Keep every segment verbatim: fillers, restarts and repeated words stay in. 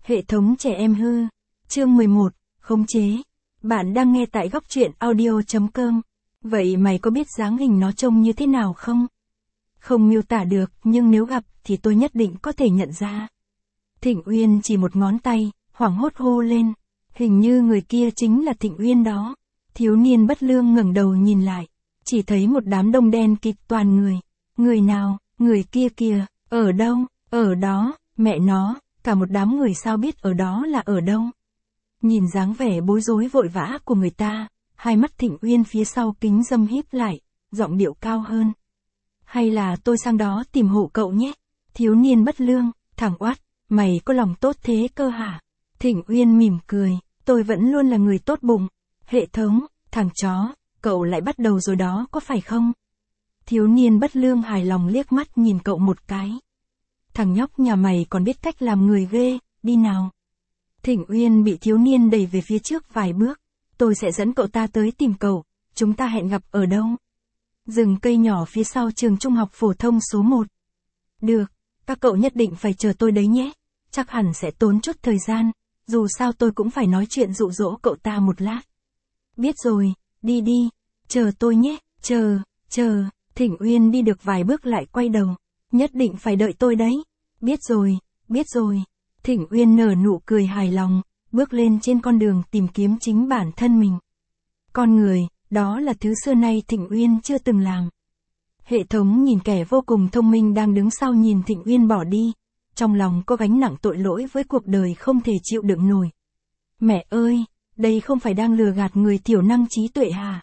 Hệ thống trẻ em hư. Chương mười một, khống chế. Bạn đang nghe tại góc truyện audio chấm com. Vậy mày có biết dáng hình nó trông như thế nào không? Không miêu tả được, nhưng nếu gặp thì tôi nhất định có thể nhận ra. Thịnh Uyên chỉ một ngón tay, hoảng hốt hô lên. Hình như người kia chính là Thịnh Uyên đó. Thiếu niên bất lương ngẩng đầu nhìn lại. Chỉ thấy một đám đông đen kịt toàn người. Người nào, người kia kìa, ở đâu, ở đó, mẹ nó, cả một đám người sao biết ở đó là ở đâu. Nhìn dáng vẻ bối rối vội vã của người ta, hai mắt Thịnh Uyên phía sau kính dâm híp lại, giọng điệu cao hơn. Hay là tôi sang đó tìm hộ cậu nhé. Thiếu niên bất lương, thằng oát, mày có lòng tốt thế cơ hả? Thịnh Uyên mỉm cười, tôi vẫn luôn là người tốt bụng. Hệ thống, thằng chó, cậu lại bắt đầu rồi đó có phải không? Thiếu niên bất lương hài lòng liếc mắt nhìn cậu một cái. Thằng nhóc nhà mày còn biết cách làm người ghê, đi nào. Thịnh Uyên bị thiếu niên đẩy về phía trước vài bước. Tôi sẽ dẫn cậu ta tới tìm cậu, chúng ta hẹn gặp ở đâu? Rừng cây nhỏ phía sau trường trung học phổ thông số một. Được, các cậu nhất định phải chờ tôi đấy nhé. Chắc hẳn sẽ tốn chút thời gian, dù sao tôi cũng phải nói chuyện dụ dỗ cậu ta một lát. Biết rồi, đi đi, chờ tôi nhé, chờ, chờ. Thịnh Uyên đi được vài bước lại quay đầu. Nhất định phải đợi tôi đấy. Biết rồi, biết rồi. Thịnh Uyên nở nụ cười hài lòng, bước lên trên con đường tìm kiếm chính bản thân mình. Con người, đó là thứ xưa nay Thịnh Uyên chưa từng làm. Hệ thống nhìn kẻ vô cùng thông minh đang đứng sau nhìn Thịnh Uyên bỏ đi. Trong lòng có gánh nặng tội lỗi với cuộc đời không thể chịu đựng nổi. Mẹ ơi, đây không phải đang lừa gạt người thiểu năng trí tuệ hả?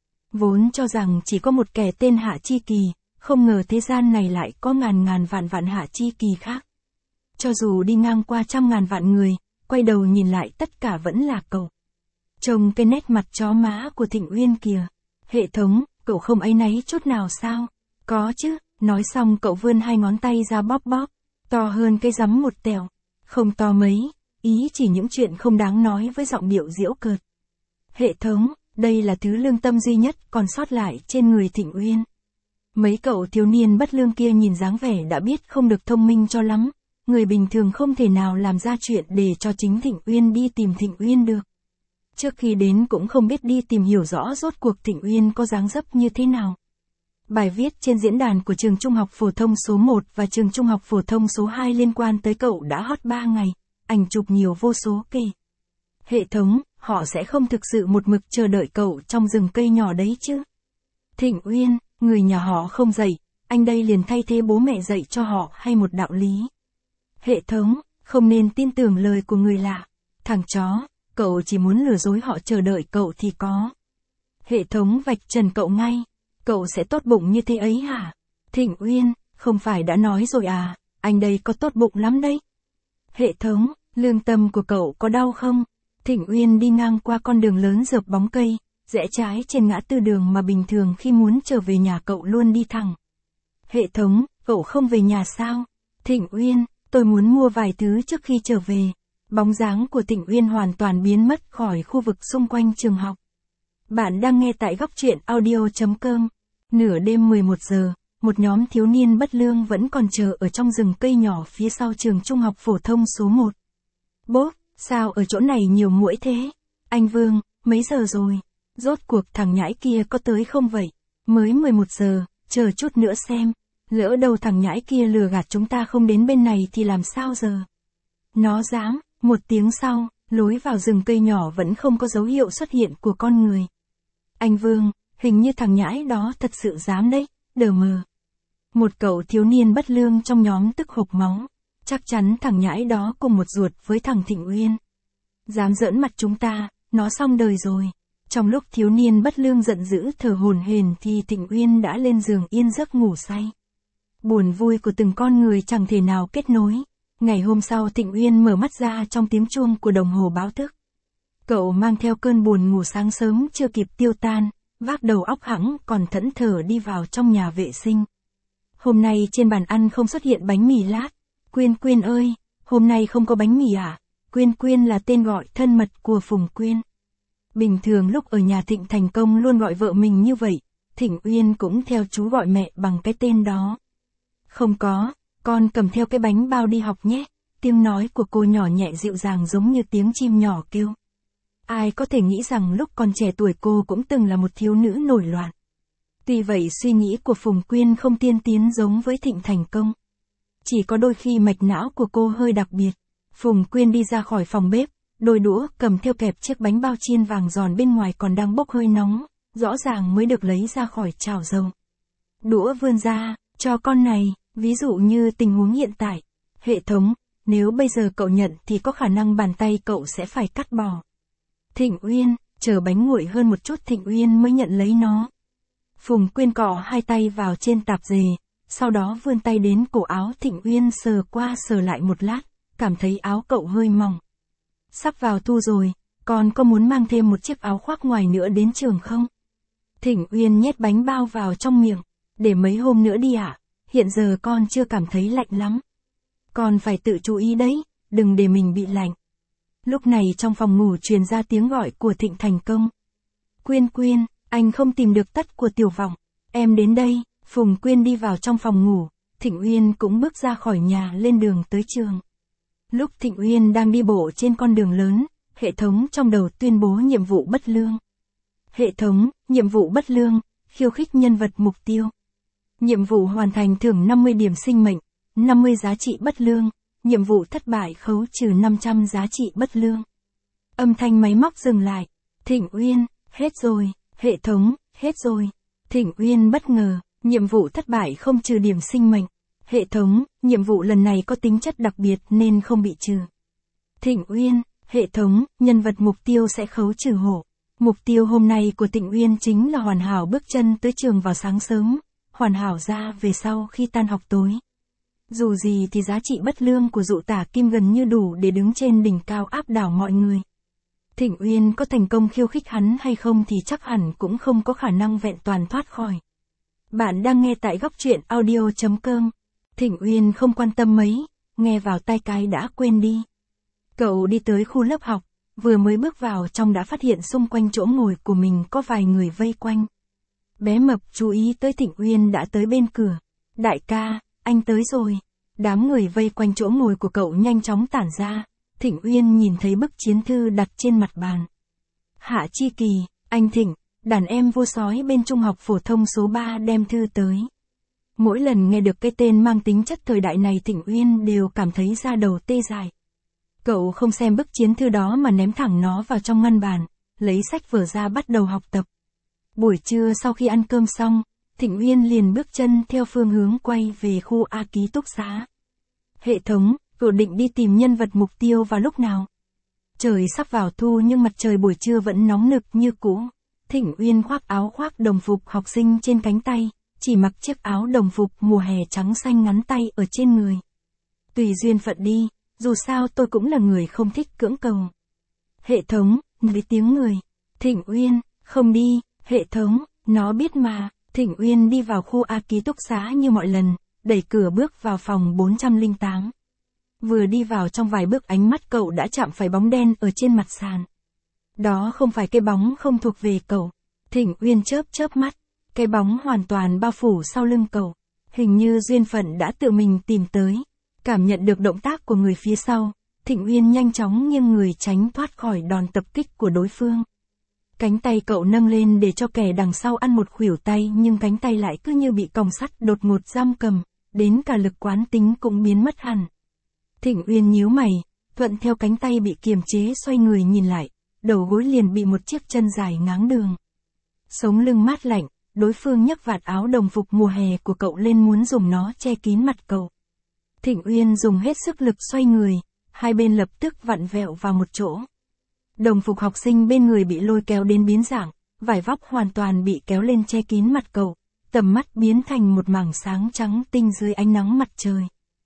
Vốn cho rằng chỉ có một kẻ tên Hạ Chi Kỳ, không ngờ thế gian này lại có ngàn ngàn vạn vạn Hạ Chi Kỳ khác. Cho dù đi ngang qua trăm ngàn vạn người, quay đầu nhìn lại tất cả vẫn là cậu. Trông cái nét mặt chó má của Thịnh Uyên kìa. Hệ thống, cậu không áy náy chút nào sao? Có chứ, nói xong cậu vươn hai ngón tay ra bóp bóp, to hơn cái rắm một tẹo. Không to mấy, ý chỉ những chuyện không đáng nói với giọng điệu giễu cợt. Hệ thống, đây là thứ lương tâm duy nhất còn sót lại trên người Thịnh Uyên. Mấy cậu thiếu niên bất lương kia nhìn dáng vẻ đã biết không được thông minh cho lắm. Người bình thường không thể nào làm ra chuyện để cho chính Thịnh Uyên đi tìm Thịnh Uyên được. Trước khi đến cũng không biết đi tìm hiểu rõ rốt cuộc Thịnh Uyên có dáng dấp như thế nào. Bài viết trên diễn đàn của trường trung học phổ thông số một và trường trung học phổ thông số hai liên quan tới cậu đã hot ba ngày, ảnh chụp nhiều vô số kể. Hệ thống, họ sẽ không thực sự một mực chờ đợi cậu trong rừng cây nhỏ đấy chứ. Thịnh Uyên, người nhà họ không dạy, anh đây liền thay thế bố mẹ dạy cho họ hay một đạo lý. Hệ thống, không nên tin tưởng lời của người lạ. Thằng chó, cậu chỉ muốn lừa dối họ chờ đợi cậu thì có. Hệ thống vạch trần cậu ngay. Cậu sẽ tốt bụng như thế ấy hả? Thịnh Uyên, không phải đã nói rồi à, anh đây có tốt bụng lắm đấy. Hệ thống, lương tâm của cậu có đau không? Thịnh Uyên đi ngang qua con đường lớn rợp bóng cây, rẽ trái trên ngã tư đường mà bình thường khi muốn trở về nhà cậu luôn đi thẳng. Hệ thống, cậu không về nhà sao? Thịnh Uyên, tôi muốn mua vài thứ trước khi trở về. Bóng dáng của Thịnh Uyên hoàn toàn biến mất khỏi khu vực xung quanh trường học. Bạn đang nghe tại góc truyện audio chấm com. Nửa đêm mười một giờ, một nhóm thiếu niên bất lương vẫn còn chờ ở trong rừng cây nhỏ phía sau trường trung học phổ thông số một. Bốp, sao ở chỗ này nhiều muỗi thế? Anh Vương, mấy giờ rồi? Rốt cuộc thằng nhãi kia có tới không vậy? Mới mười một giờ, chờ chút nữa xem. Lỡ đâu thằng nhãi kia lừa gạt chúng ta không đến bên này thì làm sao giờ? Nó dám, một tiếng sau, lối vào rừng cây nhỏ vẫn không có dấu hiệu xuất hiện của con người. Anh Vương, hình như thằng nhãi đó thật sự dám đấy, đờ mờ. Một cậu thiếu niên bất lương trong nhóm tức hộc máu. Chắc chắn thằng nhãi đó cùng một ruột với thằng Thịnh Uyên. Dám giỡn mặt chúng ta, nó xong đời rồi. Trong lúc thiếu niên bất lương giận dữ thở hổn hển thì Thịnh Uyên đã lên giường yên giấc ngủ say. Buồn vui của từng con người chẳng thể nào kết nối. Ngày hôm sau Thịnh Uyên mở mắt ra trong tiếng chuông của đồng hồ báo thức. Cậu mang theo cơn buồn ngủ sáng sớm chưa kịp tiêu tan, vác đầu óc hẵng còn thẫn thờ đi vào trong nhà vệ sinh. Hôm nay trên bàn ăn không xuất hiện bánh mì lát. Quyên Quyên ơi, hôm nay không có bánh mì à? Quyên Quyên là tên gọi thân mật của Phùng Quyên. Bình thường lúc ở nhà Thịnh Thành Công luôn gọi vợ mình như vậy, Thịnh Uyên cũng theo chú gọi mẹ bằng cái tên đó. Không có, con cầm theo cái bánh bao đi học nhé. Tiếng nói của cô nhỏ nhẹ dịu dàng giống như tiếng chim nhỏ kêu. Ai có thể nghĩ rằng lúc còn trẻ tuổi cô cũng từng là một thiếu nữ nổi loạn. Tuy vậy suy nghĩ của Phùng Quyên không tiên tiến giống với Thịnh Thành Công. Chỉ có đôi khi mạch não của cô hơi đặc biệt. Phùng Quyên đi ra khỏi phòng bếp, đôi đũa cầm theo kẹp chiếc bánh bao chiên vàng giòn bên ngoài còn đang bốc hơi nóng, rõ ràng mới được lấy ra khỏi chảo dầu. Đũa vươn ra, cho con này, ví dụ như tình huống hiện tại. Hệ thống, nếu bây giờ cậu nhận thì có khả năng bàn tay cậu sẽ phải cắt bỏ. Thịnh Uyên, chờ bánh nguội hơn một chút Thịnh Uyên mới nhận lấy nó. Phùng Quyên cọ hai tay vào trên tạp dề, sau đó vươn tay đến cổ áo Thịnh Uyên sờ qua sờ lại một lát, cảm thấy áo cậu hơi mỏng. Sắp vào thu rồi, con có muốn mang thêm một chiếc áo khoác ngoài nữa đến trường không? Thịnh Uyên nhét bánh bao vào trong miệng, để mấy hôm nữa đi ạ, à? Hiện giờ con chưa cảm thấy lạnh lắm. Con phải tự chú ý đấy, đừng để mình bị lạnh. Lúc này trong phòng ngủ truyền ra tiếng gọi của Thịnh Thành Công. Quyên Quyên, anh không tìm được tất của Tiểu Vọng, em đến đây. Phùng Quyên đi vào trong phòng ngủ, Thịnh Uyên cũng bước ra khỏi nhà lên đường tới trường. Lúc Thịnh Uyên đang đi bộ trên con đường lớn, hệ thống trong đầu tuyên bố nhiệm vụ bất lương. Hệ thống, nhiệm vụ bất lương, khiêu khích nhân vật mục tiêu. Nhiệm vụ hoàn thành thưởng năm mươi điểm sinh mệnh, năm mươi giá trị bất lương, nhiệm vụ thất bại khấu trừ năm trăm giá trị bất lương. Âm thanh máy móc dừng lại. Thịnh Uyên, hết rồi, hệ thống, hết rồi. Thịnh Uyên bất ngờ, nhiệm vụ thất bại không trừ điểm sinh mệnh. Hệ thống, nhiệm vụ lần này có tính chất đặc biệt nên không bị trừ. Thịnh Uyên, hệ thống, nhân vật mục tiêu sẽ khấu trừ hổ. Mục tiêu hôm nay của Thịnh Uyên chính là hoàn hảo bước chân tới trường vào sáng sớm, hoàn hảo ra về sau khi tan học tối. Dù gì thì giá trị bất lương của dụ tả kim gần như đủ để đứng trên đỉnh cao áp đảo mọi người. Thịnh Uyên có thành công khiêu khích hắn hay không thì chắc hẳn cũng không có khả năng vẹn toàn thoát khỏi. Bạn đang nghe tại góc truyện audio chấm com. Thịnh Uyên không quan tâm mấy, nghe vào tai cái đã quên đi. Cậu đi tới khu lớp học, vừa mới bước vào trong đã phát hiện xung quanh chỗ ngồi của mình có vài người vây quanh. Bé Mập chú ý tới Thịnh Uyên đã tới bên cửa. Đại ca, anh tới rồi. Đám người vây quanh chỗ ngồi của cậu nhanh chóng tản ra. Thịnh Uyên nhìn thấy bức chiến thư đặt trên mặt bàn. Hạ Chi Kỳ, anh Thịnh, đàn em vua sói bên trung học phổ thông số ba đem thư tới. Mỗi lần nghe được cái tên mang tính chất thời đại này Thịnh Uyên đều cảm thấy da đầu tê dại. Cậu không xem bức chiến thư đó mà ném thẳng nó vào trong ngăn bàn, lấy sách vở ra bắt đầu học tập. Buổi trưa sau khi ăn cơm xong, Thịnh Uyên liền bước chân theo phương hướng quay về khu A ký túc xá. Hệ thống, cậu định đi tìm nhân vật mục tiêu vào lúc nào? Trời sắp vào thu nhưng mặt trời buổi trưa vẫn nóng nực như cũ. Thịnh Uyên khoác áo khoác đồng phục học sinh trên cánh tay, chỉ mặc chiếc áo đồng phục mùa hè trắng xanh ngắn tay ở trên người. Tùy duyên phận đi, dù sao tôi cũng là người không thích cưỡng cầu. Hệ thống, lấy tiếng người. Thịnh Uyên, không đi, hệ thống, nó biết mà. Thịnh Uyên đi vào khu A ký túc xá như mọi lần, đẩy cửa bước vào phòng bốn trăm lẻ tám. Vừa đi vào trong vài bước ánh mắt cậu đã chạm phải bóng đen ở trên mặt sàn. Đó không phải cái bóng không thuộc về cậu. Thịnh Uyên chớp chớp mắt, cái bóng hoàn toàn bao phủ sau lưng cậu. Hình như duyên phận đã tự mình tìm tới. Cảm nhận được động tác của người phía sau, Thịnh Uyên nhanh chóng nghiêng người tránh thoát khỏi đòn tập kích của đối phương. Cánh tay cậu nâng lên để cho kẻ đằng sau ăn một khuỷu tay nhưng cánh tay lại cứ như bị còng sắt đột ngột giam cầm, đến cả lực quán tính cũng biến mất hẳn. Thịnh Uyên nhíu mày, thuận theo cánh tay bị kiềm chế xoay người nhìn lại, đầu gối liền bị một chiếc chân dài ngáng đường. Sống lưng mát lạnh, đối phương nhấc vạt áo đồng phục mùa hè của cậu lên muốn dùng nó che kín mặt cậu. Thịnh Uyên dùng hết sức lực xoay người, hai bên lập tức vặn vẹo vào một chỗ. Đồng phục học sinh bên người bị lôi kéo đến biến dạng, vải vóc hoàn toàn bị kéo lên che kín mặt cậu, tầm mắt biến thành một mảng sáng trắng tinh dưới ánh nắng mặt trời.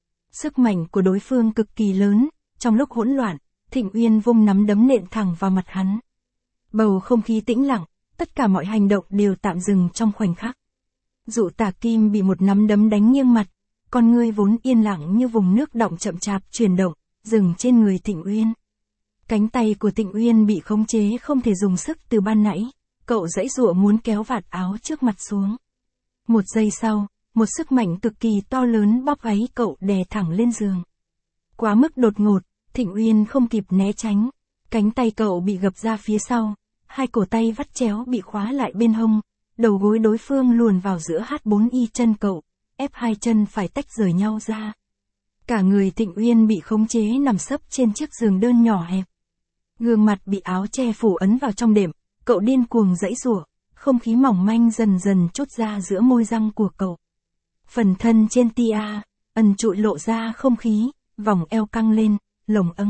Sức mạnh của đối phương cực kỳ lớn, trong lúc hỗn loạn, Thịnh Uyên vung nắm đấm nện thẳng vào mặt hắn. Bầu không khí tĩnh lặng, tất cả mọi hành động đều tạm dừng trong khoảnh khắc. Dụ Tả Kim bị một nắm đấm đánh nghiêng mặt, con ngươi vốn yên lặng như vùng nước đọng chậm chạp chuyển động, dừng trên người Thịnh Uyên. Cánh tay của Thịnh Uyên bị khống chế không thể dùng sức từ ban nãy, cậu giãy giụa muốn kéo vạt áo trước mặt xuống. Một giây sau, một sức mạnh cực kỳ to lớn bóp gáy cậu đè thẳng lên giường. Quá mức đột ngột, Thịnh Uyên không kịp né tránh. Cánh tay cậu bị gập ra phía sau, hai cổ tay vắt chéo bị khóa lại bên hông, đầu gối đối phương luồn vào giữa H bốn Y chân cậu, ép hai chân phải tách rời nhau ra. Cả người Thịnh Uyên bị khống chế nằm sấp trên chiếc giường đơn nhỏ hẹp. Gương mặt bị áo che phủ ấn vào trong đệm, cậu điên cuồng giãy giụa, không khí mỏng manh dần dần trút ra giữa môi răng của cậu. Phần thân trên tia, ẩn trụi lộ ra không khí, vòng eo căng lên, lồng âng.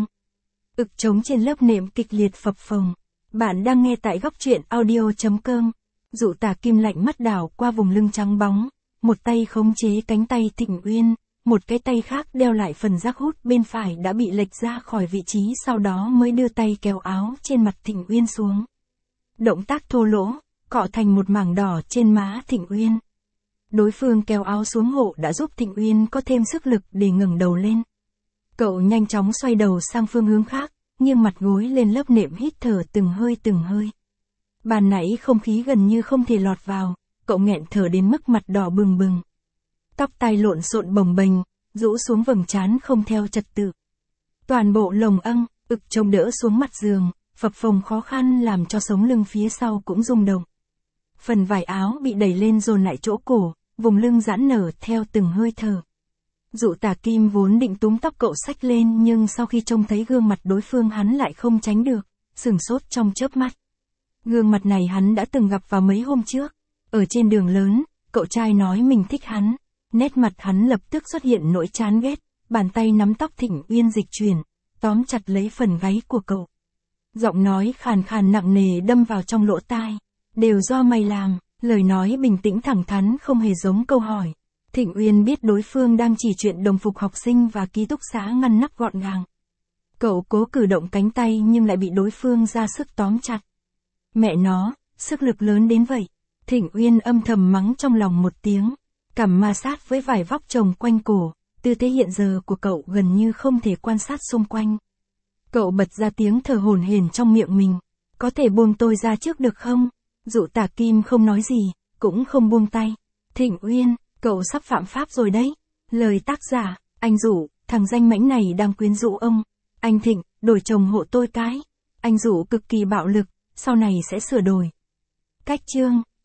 Ực trống trên lớp nệm kịch liệt phập phồng. Bạn đang nghe tại góc truyện audio chấm com. Dụ Tả Kim lạnh mắt đảo qua vùng lưng trắng bóng, một tay khống chế cánh tay Thịnh Uyên, một cái tay khác đeo lại phần giác hút bên phải đã bị lệch ra khỏi vị trí, sau đó mới đưa tay kéo áo trên mặt Thịnh Uyên xuống. Động tác thô lỗ, cọ thành một mảng đỏ trên má Thịnh Uyên. Đối phương kéo áo xuống hộ đã giúp Thịnh Uyên có thêm sức lực để ngẩng đầu lên. Cậu nhanh chóng xoay đầu sang phương hướng khác, nghiêng mặt gối lên lớp nệm hít thở từng hơi từng hơi. Ban nãy không khí gần như không thể lọt vào, cậu nghẹn thở đến mức mặt đỏ bừng bừng. Tóc tai lộn xộn bồng bềnh, rũ xuống vầng trán không theo trật tự. Toàn bộ lồng âng, ực chống đỡ xuống mặt giường, phập phồng khó khăn làm cho sống lưng phía sau cũng rung động. Phần vải áo bị đẩy lên dồn lại chỗ cổ, vùng lưng giãn nở theo từng hơi thở. Dụ Tả Kim vốn định túm tóc cậu xách lên, nhưng sau khi trông thấy gương mặt đối phương hắn lại không tránh được, sửng sốt trong chớp mắt. Gương mặt này hắn đã từng gặp vào mấy hôm trước. Ở trên đường lớn, cậu trai nói mình thích hắn. Nét mặt hắn lập tức xuất hiện nỗi chán ghét, bàn tay nắm tóc Thịnh Uyên dịch chuyển, tóm chặt lấy phần gáy của cậu. Giọng nói khàn khàn nặng nề đâm vào trong lỗ tai. Đều do mày làm, lời nói bình tĩnh thẳng thắn không hề giống câu hỏi. Thịnh Uyên biết đối phương đang chỉ chuyện đồng phục học sinh và ký túc xá ngăn nắp gọn gàng. Cậu cố cử động cánh tay nhưng lại bị đối phương ra sức tóm chặt. Mẹ nó, sức lực lớn đến vậy. Thịnh Uyên âm thầm mắng trong lòng một tiếng, cằm ma sát với vải vóc chồng quanh cổ, tư thế hiện giờ của cậu gần như không thể quan sát xung quanh. Cậu bật ra tiếng thở hổn hển trong miệng mình, có thể buông tôi ra trước được không? Dụ Tả Kim không nói gì, cũng không buông tay. Thịnh Uyên, cậu sắp phạm pháp rồi đấy. Lời tác giả, anh Dụ, thằng danh mãnh này đang quyến rũ ông. Anh Thịnh, đổi chồng hộ tôi cái. Anh Dụ cực kỳ bạo lực, sau này sẽ sửa đổi. Cách chương